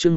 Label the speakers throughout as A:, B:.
A: chương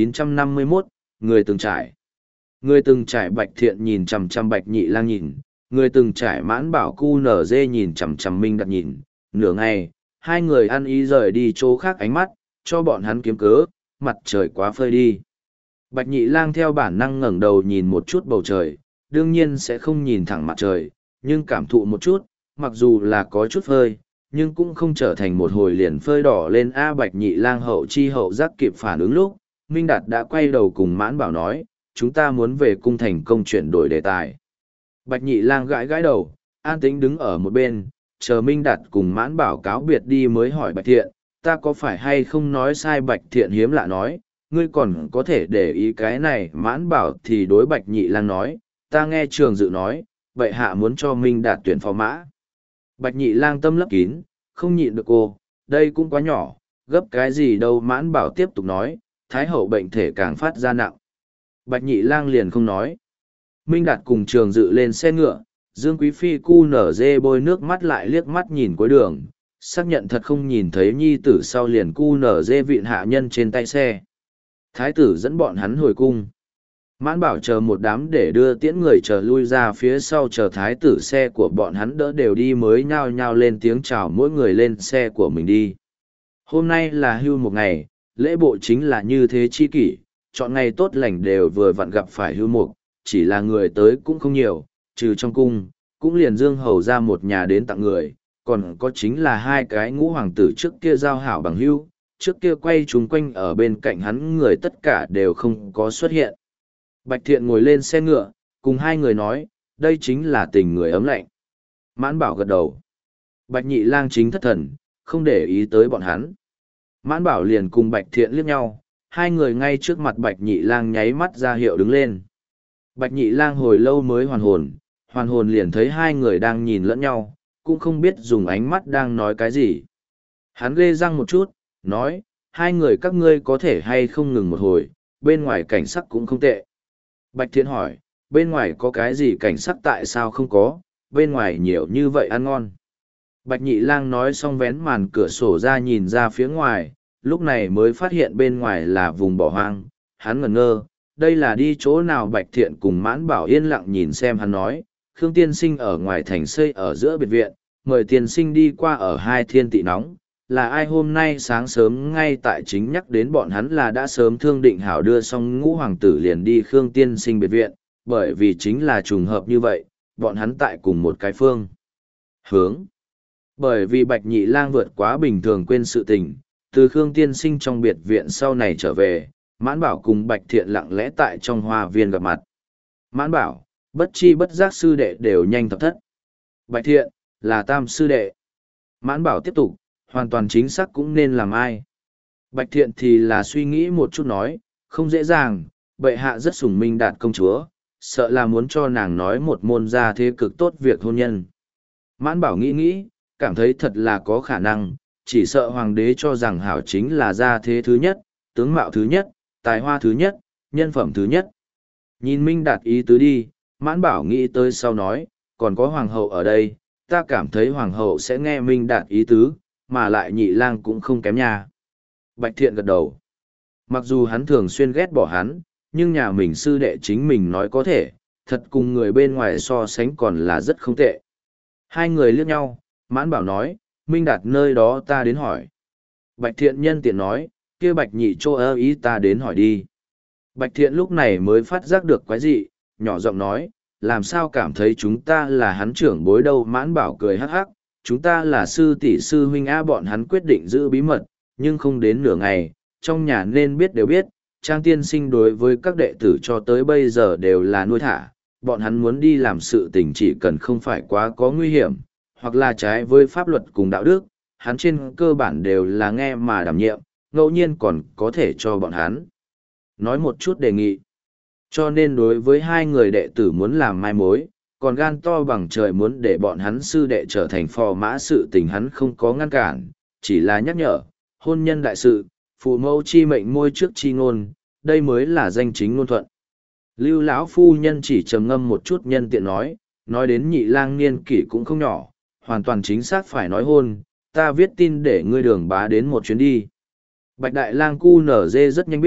A: 1951, người từng trải. Người từng trải Bạch Thiện nhìn chằm chằm Bạch Nhị Lang nhìn, người từng trải Mãn Bảo Cu Nở Dê nhìn chằm chằm Minh Đạt nhìn, nửa ngày, hai người ăn ý rời đi chỗ khác ánh mắt, cho bọn hắn kiếm cớ, mặt trời quá phơi đi. Bạch Nhị Lang theo bản năng ngẩng đầu nhìn một chút bầu trời, đương nhiên sẽ không nhìn thẳng mặt trời, nhưng cảm thụ một chút, mặc dù là có chút phơi, nhưng cũng không trở thành một hồi liền phơi đỏ lên. Bạch Nhị Lang hậu chi hậu giác kịp phản ứng lúc, Minh Đạt đã quay đầu cùng Mãn Bảo nói, chúng ta muốn về cung thành công chuyển đổi đề tài. Bạch Nhị Lang gãi gãi đầu, an tĩnh đứng ở một bên, chờ Minh Đạt cùng Mãn Bảo cáo biệt đi mới hỏi Bạch Thiện, ta có phải hay không nói sai? Bạch Thiện hiếm lạ nói, ngươi còn có thể để ý cái này? Mãn Bảo thì đối Bạch Nhị Lang nói, ta nghe Trường Dự nói, bệ hạ muốn cho Minh Đạt tuyển phò mã. Bạch Nhị Lang tâm lấp kín, không nhịn được cô, đây cũng quá nhỏ, gấp cái gì đâu? Mãn Bảo tiếp tục nói, Thái hậu bệnh thể càng phát ra nặng. Bạch Nhị Lang liền không nói. Minh Đạt cùng Trường Dự lên xe ngựa, Dương Quý Phi cu nở dê bôi nước mắt lại liếc mắt nhìn cuối đường, xác nhận thật không nhìn thấy nhi tử sau liền cu nở dê vịn hạ nhân trên tay xe. Thái tử dẫn bọn hắn hồi cung. Mãn Bảo chờ một đám để đưa tiễn người chờ lui ra phía sau, chờ thái tử xe của bọn hắn đỡ đều đi mới nhao nhao lên tiếng chào mỗi người lên xe của mình đi. Hôm nay là hưu một ngày, lễ bộ chính là như thế chi kỷ, chọn ngày tốt lành đều vừa vặn gặp phải hưu mục, chỉ là người tới cũng không nhiều, trừ trong cung, cũng liền Dương Hầu ra một nhà đến tặng người, còn có chính là hai cái ngũ hoàng tử trước kia giao hảo bằng hưu, trước kia quay chúng quanh ở bên cạnh hắn người tất cả đều không có xuất hiện. Bạch Thiện ngồi lên xe ngựa, cùng hai người nói, đây chính là tình người ấm lạnh. Mãn Bảo gật đầu. Bạch Nhị Lang chính thất thần, không để ý tới bọn hắn. Mãn Bảo liền cùng Bạch Thiện liếc nhau, hai người ngay trước mặt Bạch Nhị Lang nháy mắt ra hiệu đứng lên. Bạch Nhị Lang hồi lâu mới hoàn hồn liền thấy hai người đang nhìn lẫn nhau, cũng không biết dùng ánh mắt đang nói cái gì. Hắn ghê răng một chút, nói, hai người các ngươi có thể hay không ngừng một hồi, bên ngoài cảnh sắc cũng không tệ. Bạch Thiện hỏi, bên ngoài có cái gì cảnh sắc? Tại sao không có, bên ngoài nhiều như vậy ăn ngon. Bạch Nhị Lang nói xong vén màn cửa sổ ra nhìn ra phía ngoài, lúc này mới phát hiện bên ngoài là vùng bỏ hoang, hắn ngẩn ngơ, đây là đi chỗ nào? Bạch Thiện cùng Mãn Bảo yên lặng nhìn xem. Hắn nói, Khương tiên sinh ở ngoài thành xây ở giữa biệt viện, mời tiên sinh đi qua ở hai thiên tị nóng. Là ai? Hôm nay sáng sớm ngay tại chính nhắc đến bọn hắn là đã sớm thương định hảo đưa xong ngũ hoàng tử liền đi Khương tiên sinh biệt viện, bởi vì chính là trùng hợp như vậy, bọn hắn tại cùng một cái phương hướng. Bởi vì Bạch Nhị Lang vượt quá bình thường quên sự tình, từ Khương tiên sinh trong biệt viện sau này trở về, Mãn Bảo cùng Bạch Thiện lặng lẽ tại trong hoa viên gặp mặt. Mãn Bảo, bất chi bất giác sư đệ đều nhanh thập thất. Bạch Thiện, là tam sư đệ. Mãn Bảo tiếp tục, hoàn toàn chính xác cũng nên làm ai. Bạch Thiện thì là suy nghĩ một chút nói, không dễ dàng, bệ hạ rất sủng Minh Đạt công chúa, sợ là muốn cho nàng nói một môn gia thế cực tốt việc hôn nhân. Mãn Bảo nghĩ, cảm thấy thật là có khả năng, chỉ sợ hoàng đế cho rằng hảo chính là gia thế thứ nhất, tướng mạo thứ nhất, tài hoa thứ nhất, nhân phẩm thứ nhất. Nhìn Minh Đạt ý tứ đi, Mãn Bảo nghĩ tới sau nói, còn có hoàng hậu ở đây, ta cảm thấy hoàng hậu sẽ nghe Minh Đạt ý tứ, mà lại Nhị Lang cũng không kém nha. Bạch Thiện gật đầu. Mặc dù hắn thường xuyên ghét bỏ hắn, nhưng nhà mình sư đệ chính mình nói có thể, thật cùng người bên ngoài so sánh còn là rất không tệ. Hai người liếc nhau, Mãn Bảo nói, Minh Đạt nơi đó ta đến hỏi. Bạch Thiện nhân tiện nói, kia Bạch Nhị Chô ơ ý ta đến hỏi đi. Bạch Thiện lúc này mới phát giác được quái dị, nhỏ giọng nói, làm sao cảm thấy chúng ta là hắn trưởng bối đâu? Mãn Bảo cười hắc hắc, chúng ta là sư tỷ sư huynh a. Bọn hắn quyết định giữ bí mật, nhưng không đến nửa ngày, trong nhà nên biết đều biết, Trang tiên sinh đối với các đệ tử cho tới bây giờ đều là nuôi thả, bọn hắn muốn đi làm sự tình chỉ cần không phải quá có nguy hiểm, hoặc là trái với pháp luật cùng đạo đức, hắn trên cơ bản đều là nghe mà đảm nhiệm, ngẫu nhiên còn có thể cho bọn hắn nói một chút đề nghị. Cho nên đối với hai người đệ tử muốn làm mai mối, còn gan to bằng trời muốn để bọn hắn sư đệ trở thành phò mã sự tình hắn không có ngăn cản, chỉ là nhắc nhở, hôn nhân đại sự, phụ mẫu chi mệnh môi trước chi ngôn, đây mới là danh chính ngôn thuận. Lưu lão phu nhân chỉ trầm ngâm một chút nhân tiện nói đến Nhị Lang niên kỷ cũng không nhỏ, hoàn toàn chính xác phải nói hôn, ta viết tin để ngươi Đường Bá đến một chuyến đi. Bạch Đại Lang cu nở dê rất nhanh biết,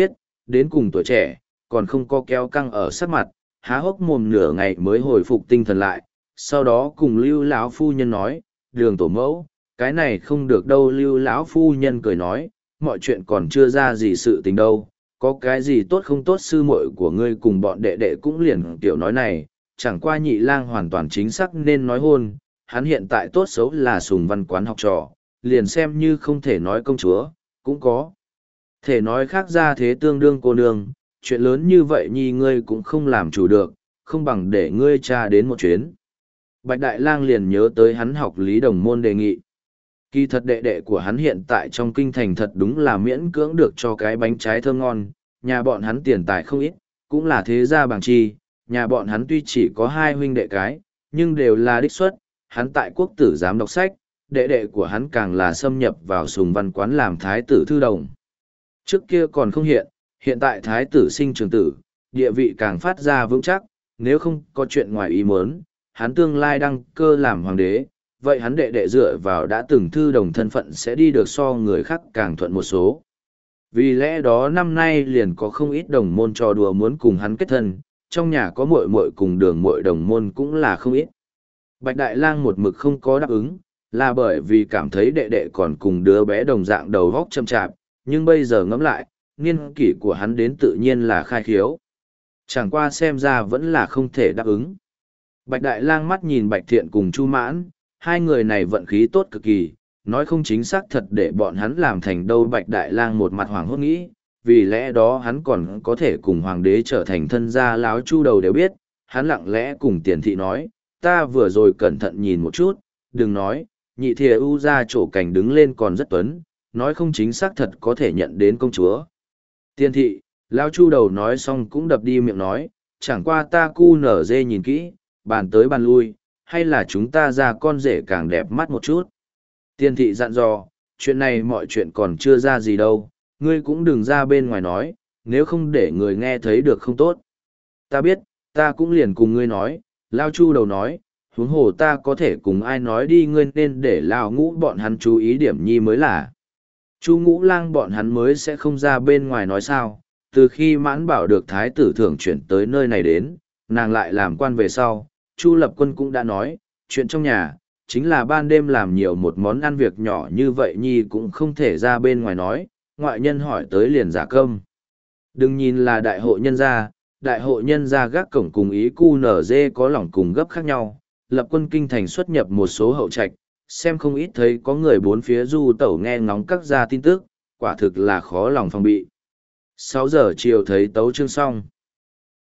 A: đến cùng tuổi trẻ, còn không có kéo căng ở sắc mặt, há hốc mồm nửa ngày mới hồi phục tinh thần lại, sau đó cùng Lưu lão phu nhân nói, Đường tổ mẫu, cái này không được đâu. Lưu lão phu nhân cười nói, mọi chuyện còn chưa ra gì sự tình đâu, có cái gì tốt không tốt, sư muội của ngươi cùng bọn đệ đệ cũng liền tiểu nói này, chẳng qua nhị lang hoàn toàn chính xác nên nói hôn, hắn hiện tại tốt xấu là Sùng Văn Quán học trò, liền xem như không thể nói công chúa, cũng có thể nói khác ra thế tương đương cô nương, chuyện lớn như vậy nhi ngươi cũng không làm chủ được, không bằng để ngươi cha đến một chuyến. Bạch Đại Lang liền nhớ tới hắn học Lý Đồng Môn đề nghị. Kỳ thật đệ đệ của hắn hiện tại trong kinh thành thật đúng là miễn cưỡng được cho cái bánh trái thơm ngon, nhà bọn hắn tiền tài không ít, cũng là thế gia bằng chi, nhà bọn hắn tuy chỉ có hai huynh đệ cái, nhưng đều là đích xuất, hắn tại quốc tử giám đọc sách, đệ đệ của hắn càng là xâm nhập vào Sùng Văn Quán làm thái tử thư đồng. Trước kia còn không hiện tại thái tử sinh trường tử, địa vị càng phát ra vững chắc, nếu không có chuyện ngoài ý muốn, hắn tương lai đăng cơ làm hoàng đế, vậy hắn đệ đệ dựa vào đã từng thư đồng thân phận sẽ đi được so người khác càng thuận một số. Vì lẽ đó năm nay liền có không ít đồng môn trò đùa muốn cùng hắn kết thân, trong nhà có muội muội cùng Đường muội đồng môn cũng là không ít. Bạch Đại Lang một mực không có đáp ứng, là bởi vì cảm thấy đệ đệ còn cùng đứa bé đồng dạng đầu óc châm chạp, nhưng bây giờ ngẫm lại, niên kỷ của hắn đến tự nhiên là khai khiếu. Chẳng qua xem ra vẫn là không thể đáp ứng. Bạch Đại Lang mắt nhìn Bạch Thiện cùng Chu Mãn, hai người này vận khí tốt cực kỳ, nói không chính xác thật để bọn hắn làm thành đâu. Bạch Đại Lang một mặt hoảng hốt nghĩ, vì lẽ đó hắn còn có thể cùng hoàng đế trở thành thân gia láo Chu đầu đều biết, hắn lặng lẽ cùng Tiền thị nói, ta vừa rồi cẩn thận nhìn một chút, đừng nói, nhị thìa u ra chỗ cảnh đứng lên còn rất tuấn, nói không chính xác thật có thể nhận đến công chúa. Tiền thị, lão Chu đầu nói xong cũng đập đi miệng nói, chẳng qua ta cu nở dê nhìn kỹ, bàn tới bàn lui, hay là chúng ta ra con rể càng đẹp mắt một chút. Tiền thị dặn dò, chuyện này mọi chuyện còn chưa ra gì đâu, ngươi cũng đừng ra bên ngoài nói, nếu không để người nghe thấy được không tốt. Ta biết, ta cũng liền cùng ngươi nói, lão Chu đầu nói, huống hồ ta có thể cùng ai nói đi, ngươi nên để lão Ngũ bọn hắn chú ý điểm nhi mới là. Chu Ngũ Lang bọn hắn mới sẽ không ra bên ngoài nói sao, từ khi Mãn Bảo được thái tử thưởng chuyển tới nơi này đến, nàng lại làm quan về sau, Chu Lập Quân cũng đã nói, chuyện trong nhà, chính là ban đêm làm nhiều một món ăn việc nhỏ như vậy nhi cũng không thể ra bên ngoài nói, ngoại nhân hỏi tới liền giả câm. Đừng nhìn là đại hội nhân gia gác cổng cùng ý cu nở dê có lòng cùng gấp khác nhau, Lập Quân kinh thành xuất nhập một số hậu trạch, xem không ít thấy có người bốn phía du tẩu nghe ngóng các gia tin tức, quả thực là khó lòng phòng bị. 6 giờ chiều thấy tấu chương xong.